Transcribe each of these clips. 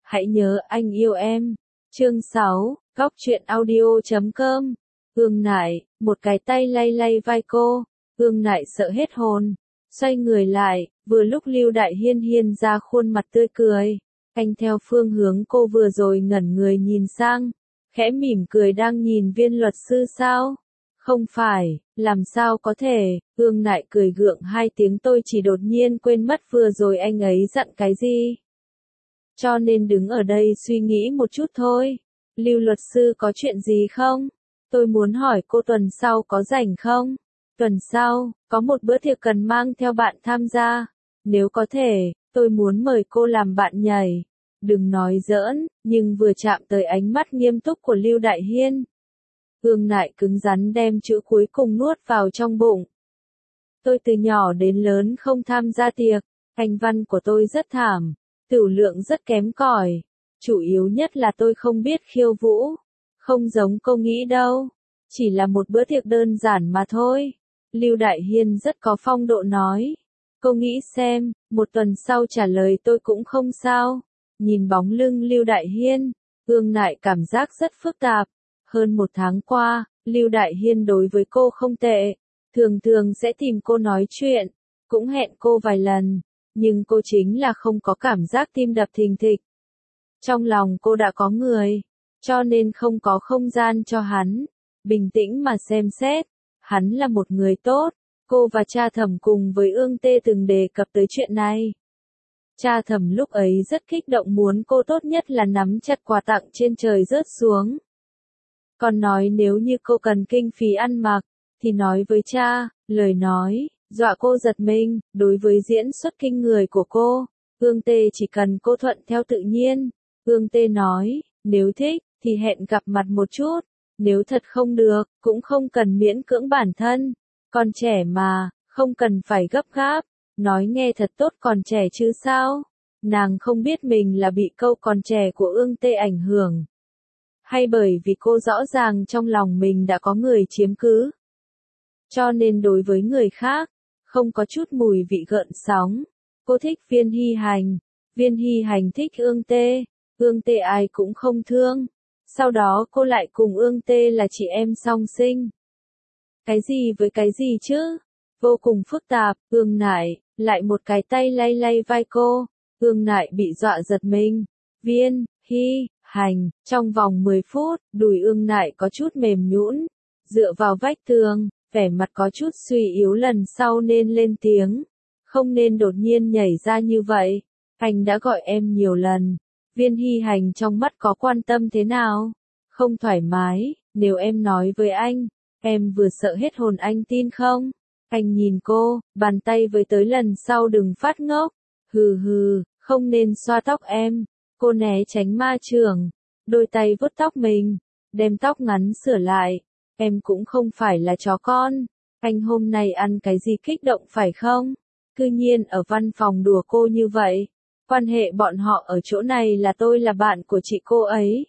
Hãy nhớ anh yêu em. Chương 6, Góc truyện audio.com. Ương Nại, một cái tay lay lay vai cô. Ương Nại sợ hết hồn. Xoay người lại, vừa lúc Lưu Đại Hiên hiện ra khuôn mặt tươi cười. Anh theo phương hướng cô vừa rồi ngẩn người nhìn sang. Khẽ mỉm cười đang nhìn viên luật sư sao? Không phải, làm sao có thể, Ương Nại cười gượng hai tiếng, tôi chỉ đột nhiên quên mất vừa rồi anh ấy dặn cái gì. Cho nên đứng ở đây suy nghĩ một chút thôi. Lưu luật sư có chuyện gì không? Tôi muốn hỏi cô tuần sau có rảnh không? Tuần sau, có một bữa tiệc cần mang theo bạn tham gia. Nếu có thể, tôi muốn mời cô làm bạn nhảy. Đừng nói giỡn, nhưng vừa chạm tới ánh mắt nghiêm túc của Lưu Đại Hiên. Ương Nại cứng rắn đem chữ cuối cùng nuốt vào trong bụng. Tôi từ nhỏ đến lớn không tham gia tiệc, anh văn của tôi rất thảm, tửu lượng rất kém cỏi. Chủ yếu nhất là tôi không biết khiêu vũ. Không giống cô nghĩ đâu. Chỉ là một bữa tiệc đơn giản mà thôi. Lưu Đại Hiên rất có phong độ nói. Cô nghĩ xem, một tuần sau trả lời tôi cũng không sao. Nhìn bóng lưng Lưu Đại Hiên, Ương Nại cảm giác rất phức tạp. Hơn một tháng qua, Lưu Đại Hiên đối với cô không tệ. Thường thường sẽ tìm cô nói chuyện, cũng hẹn cô vài lần. Nhưng cô chính là không có cảm giác tim đập thình thịch. Trong lòng cô đã có người, cho nên không có không gian cho hắn. Bình tĩnh mà xem xét, hắn là một người tốt. Cô và cha Thẩm cùng với Ương Tê từng đề cập tới chuyện này. Cha Thẩm lúc ấy rất kích động, muốn cô tốt nhất là nắm chặt quà tặng trên trời rớt xuống. Còn nói nếu như cô cần kinh phí ăn mặc, thì nói với cha. Lời nói dọa cô giật mình. Đối với diễn xuất kinh người của cô, Ương Tê chỉ cần cô thuận theo tự nhiên. Ương Tê nói, nếu thích, thì hẹn gặp mặt một chút. Nếu thật không được, cũng không cần miễn cưỡng bản thân. Còn trẻ mà, không cần phải gấp gáp. Nói nghe thật tốt, còn trẻ chứ sao? Nàng không biết mình là bị câu còn trẻ của Ương Tê ảnh hưởng. Hay bởi vì cô rõ ràng trong lòng mình đã có người chiếm cứ. Cho nên đối với người khác, không có chút mùi vị gợn sóng. Cô thích Viên Hy Hành. Viên Hy Hành thích Ương Tê. Ương Tê ai cũng không thương. Sau đó cô lại cùng Ương Tê là chị em song sinh. Cái gì với cái gì chứ? Vô cùng phức tạp. Ương Nại lại một cái tay lay lay vai cô. Ương Nại bị dọa giật mình. Viên Hy Hành. Trong vòng 10 phút, đùi Ương Nại có chút mềm nhũn, dựa vào vách tường, vẻ mặt có chút suy yếu. Lần sau nên lên tiếng, không nên đột nhiên nhảy ra như vậy. Anh đã gọi em nhiều lần. Viên Hy Hành trong mắt có quan tâm thế nào? Không thoải mái. Nếu em nói với anh, em vừa sợ hết hồn, anh tin không? Anh nhìn cô, bàn tay với tới lần sau đừng phát ngốc. Hừ hừ, không nên xoa tóc em. Cô né tránh ma chưởng, đôi tay vuốt tóc mình, đem tóc ngắn sửa lại. Em cũng không phải là chó con. Anh hôm nay ăn cái gì kích động phải không? Cư nhiên ở văn phòng đùa cô như vậy. Quan hệ bọn họ ở chỗ này là tôi là bạn của chị cô ấy.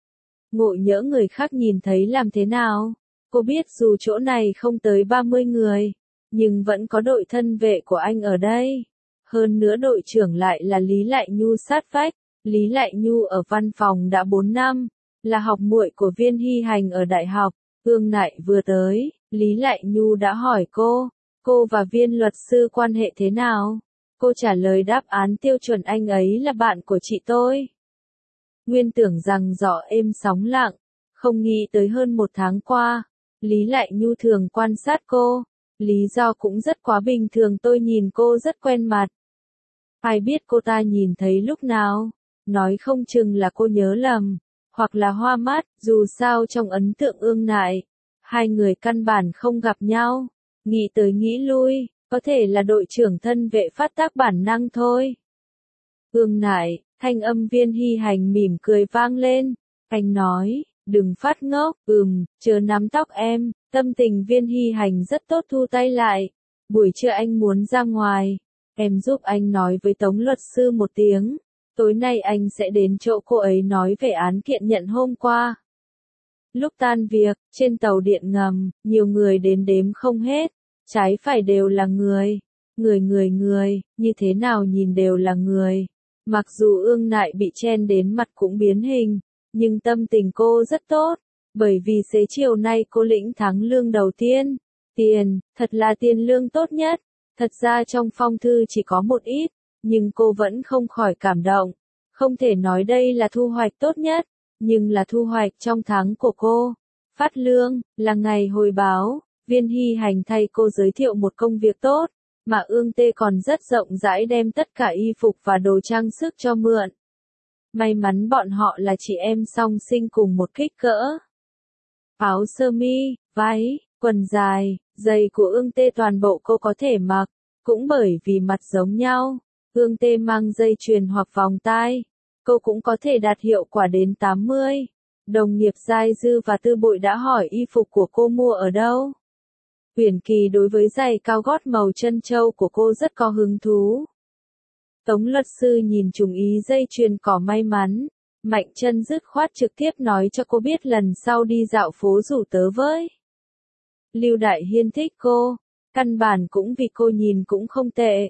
Ngộ nhỡ người khác nhìn thấy làm thế nào? Cô biết dù chỗ này không tới 30 người, nhưng vẫn có đội thân vệ của anh ở đây. Hơn nữa đội trưởng lại là Lý Lại Nhu sát vách. Lý Lại Nhu ở văn phòng đã 4 năm, là học muội của Viên Hy Hành ở đại học. Ương Nại vừa tới, Lý Lại Nhu đã hỏi cô và Viên luật sư quan hệ thế nào? Cô trả lời đáp án tiêu chuẩn, anh ấy là bạn của chị tôi. Nguyên tưởng rằng gió êm sóng lặng, không nghĩ tới hơn một tháng qua, Lý Lại Nhu thường quan sát cô. Lý do cũng rất quá bình thường, tôi nhìn cô rất quen mặt. Ai biết cô ta nhìn thấy lúc nào? Nói không chừng là cô nhớ lầm, hoặc là hoa mắt. Dù sao trong ấn tượng Ương Nại, hai người căn bản không gặp nhau. Nghĩ tới nghĩ lui, có thể là đội trưởng thân vệ phát tác bản năng thôi. Ương Nại, thanh âm Viên Hy Hành mỉm cười vang lên. Anh nói, đừng phát ngốc. Chờ nắm tóc em. Tâm tình Viên Hy Hành rất tốt, thu tay lại. Buổi trưa anh muốn ra ngoài. Em giúp anh nói với Tống luật sư một tiếng. Tối nay anh sẽ đến chỗ cô ấy nói về án kiện nhận hôm qua. Lúc tan việc, trên tàu điện ngầm, nhiều người đến đếm không hết. Trái phải đều là người. Người, như thế nào nhìn đều là người. Mặc dù Ương Nại bị chen đến mặt cũng biến hình, nhưng tâm tình cô rất tốt, bởi vì xế chiều nay cô lĩnh tháng lương đầu tiên. Tiền, thật là tiền lương tốt nhất. Thật ra trong phong thư chỉ có một ít, nhưng cô vẫn không khỏi cảm động. Không thể nói đây là thu hoạch tốt nhất, nhưng là thu hoạch trong tháng của cô. Phát lương, là ngày hồi báo, Viên Hy Hành thay cô giới thiệu một công việc tốt, mà Ương Tê còn rất rộng rãi đem tất cả y phục và đồ trang sức cho mượn. May mắn bọn họ là chị em song sinh cùng một kích cỡ. Áo sơ mi, váy, quần dài, giày của Ương Tê toàn bộ cô có thể mặc, cũng bởi vì mặt giống nhau. Ương Tê mang dây chuyền hoặc vòng tai, cô cũng có thể đạt hiệu quả đến 80. Đồng nghiệp Giai Dư và Tư Bội đã hỏi y phục của cô mua ở đâu. Uyển Kỳ đối với giày cao gót màu trân châu của cô rất có hứng thú. Tống luật sư nhìn trùng ý dây chuyền cỏ may mắn, Mạnh Chân dứt khoát trực tiếp nói cho cô biết lần sau đi dạo phố rủ tớ với. Lưu Đại Hiên thích cô, căn bản cũng vì cô nhìn cũng không tệ.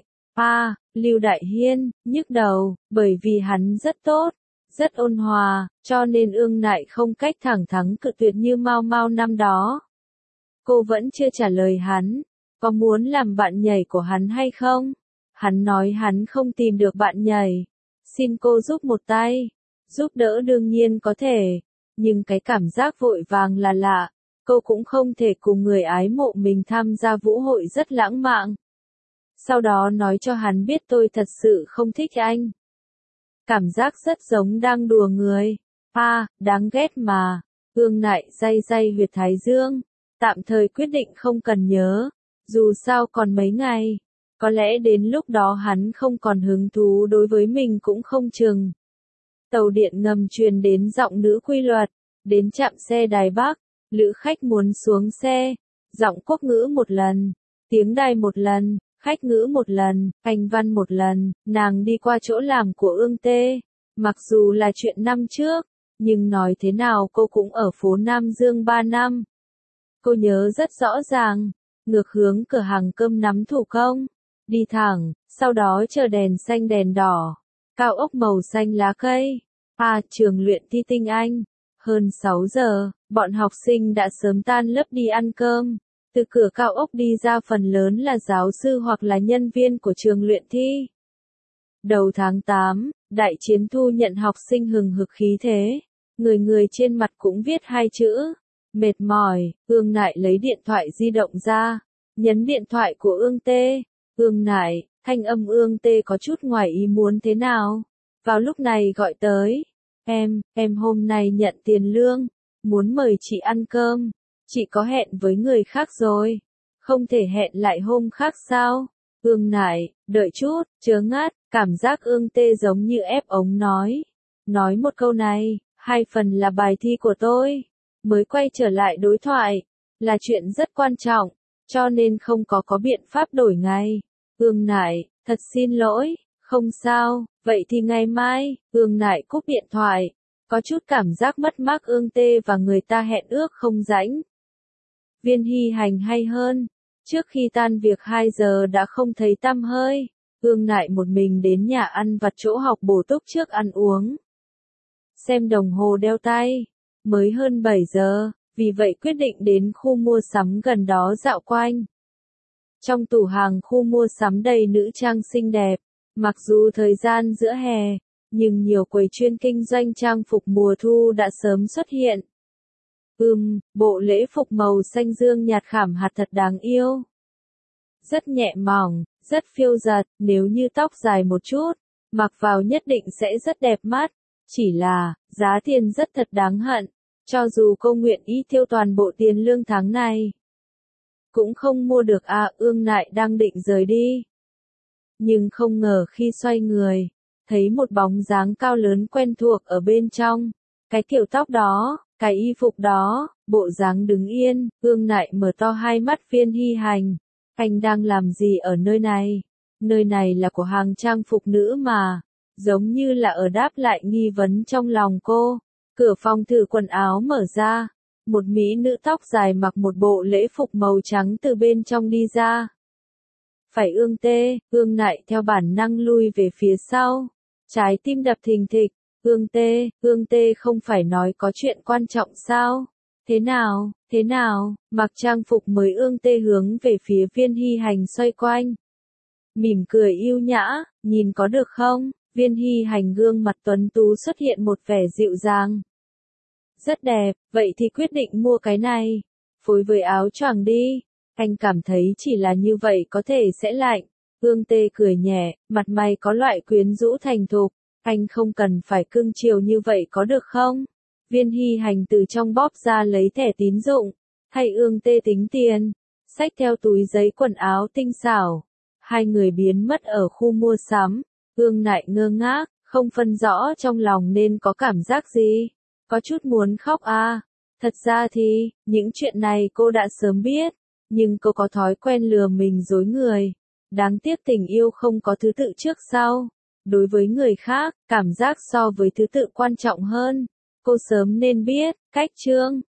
Lưu Đại Hiên, nhức đầu, bởi vì hắn rất tốt, rất ôn hòa, cho nên Ương Nại không cách thẳng thắn cự tuyệt như Mao Mao năm đó. Cô vẫn chưa trả lời hắn, có muốn làm bạn nhảy của hắn hay không? Hắn nói hắn không tìm được bạn nhảy. Xin cô giúp một tay. Giúp đỡ đương nhiên có thể, nhưng cái cảm giác vội vàng là lạ. Cô cũng không thể cùng người ái mộ mình tham gia vũ hội rất lãng mạn. Sau đó nói cho hắn biết tôi thật sự không thích anh. Cảm giác rất giống đang đùa người. Đáng ghét mà. Ương Nại day day huyệt thái dương. Tạm thời quyết định không cần nhớ. Dù sao còn mấy ngày. Có lẽ đến lúc đó hắn không còn hứng thú đối với mình cũng không chừng. Tàu điện ngầm truyền đến giọng nữ quy luật. Đến trạm xe Đài Bắc. Lữ khách muốn xuống xe. Giọng quốc ngữ một lần. Tiếng Đài một lần. Khách ngữ một lần. Anh văn một lần. Nàng đi qua chỗ làm của Ương Tê. Mặc dù là chuyện năm trước. Nhưng nói thế nào cô cũng ở phố Nam Dương 3 năm. Cô nhớ rất rõ ràng. Ngược hướng cửa hàng cơm nắm thủ công. Đi thẳng. Sau đó chờ đèn xanh đèn đỏ. Cao ốc màu xanh lá cây. Trường luyện thi tinh Anh. Hơn 6 giờ, bọn học sinh đã sớm tan lớp đi ăn cơm. Từ cửa cao ốc đi ra phần lớn là giáo sư hoặc là nhân viên của trường luyện thi. Đầu tháng 8, Đại Chiến thu nhận học sinh hừng hực khí thế. Người người trên mặt cũng viết hai chữ. Mệt mỏi. Ương Nại lấy điện thoại di động ra. Nhấn điện thoại của Ương Tê. Ương Nại, thanh âm Ương Tê có chút ngoài ý muốn thế nào. Vào lúc này gọi tới. Em hôm nay nhận tiền lương. Muốn mời chị ăn cơm. Chị có hẹn với người khác rồi. Không thể hẹn lại hôm khác sao? Ương Nại, đợi chút, chớ ngắt. Cảm giác Ương Tê giống như ép ống nói. Nói một câu này, 2 phần là bài thi của tôi. Mới quay trở lại đối thoại. Là chuyện rất quan trọng. Cho nên không có biện pháp đổi ngay. Ương Nại, thật xin lỗi. Không sao, vậy thì ngày mai. Ương Nại cúp điện thoại. Có chút cảm giác mất mát Ương Tê và người ta hẹn ước không rãnh. Viên Hy Hành hay hơn. Trước khi tan việc 2 giờ đã không thấy tăm hơi. Ương Nại một mình đến nhà ăn vặt chỗ học bổ túc trước ăn uống. Xem đồng hồ đeo tay. Mới hơn 7 giờ, vì vậy quyết định đến khu mua sắm gần đó dạo quanh. Trong tủ hàng khu mua sắm đầy nữ trang xinh đẹp. Mặc dù thời gian giữa hè, nhưng nhiều quầy chuyên kinh doanh trang phục mùa thu đã sớm xuất hiện. Bộ lễ phục màu xanh dương nhạt khảm hạt thật đáng yêu. Rất nhẹ mỏng, rất phiêu giật, nếu như tóc dài một chút, mặc vào nhất định sẽ rất đẹp mắt. Chỉ là, giá tiền rất thật đáng hận. Cho dù cô nguyện ý tiêu toàn bộ tiền lương tháng này, cũng không mua được. Ương Nại đang định rời đi. Nhưng không ngờ khi xoay người, thấy một bóng dáng cao lớn quen thuộc ở bên trong. Cái kiểu tóc đó, cái y phục đó, bộ dáng đứng yên. Ương Nại mở to hai mắt. Viên Hy Hành, anh đang làm gì ở nơi này? Nơi này là của hàng trang phục nữ mà. Giống như là ở đáp lại nghi vấn trong lòng cô. Cửa phòng thử quần áo mở ra. Một mỹ nữ tóc dài mặc một bộ lễ phục màu trắng từ bên trong đi ra. Phải Ương Tê, Ương Nại theo bản năng lui về phía sau. Trái tim đập thình thịch, Ương Tê không phải nói có chuyện quan trọng sao? Thế nào, mặc trang phục mới Ương Tê hướng về phía Viên Hy Hành xoay quanh. Mỉm cười yêu nhã, nhìn có được không? Viên Hy Hành gương mặt tuấn tú xuất hiện một vẻ dịu dàng. Rất đẹp, vậy thì quyết định mua cái này. Phối với áo choàng đi. Anh cảm thấy chỉ là như vậy có thể sẽ lạnh. Ương Tê cười nhẹ, mặt mày có loại quyến rũ thành thục. Anh không cần phải cưng chiều như vậy có được không? Viên Hy Hành từ trong bóp ra lấy thẻ tín dụng. Thay Ương Tê tính tiền. Xách theo túi giấy quần áo tinh xảo. Hai người biến mất ở khu mua sắm. Ương Nại ngơ ngác, không phân rõ trong lòng nên có cảm giác gì. Có chút muốn khóc à. Thật ra thì, những chuyện này cô đã sớm biết. Nhưng cô có thói quen lừa mình dối người. Đáng tiếc tình yêu không có thứ tự trước sau. Đối với người khác, cảm giác so với thứ tự quan trọng hơn. Cô sớm nên biết, cách chương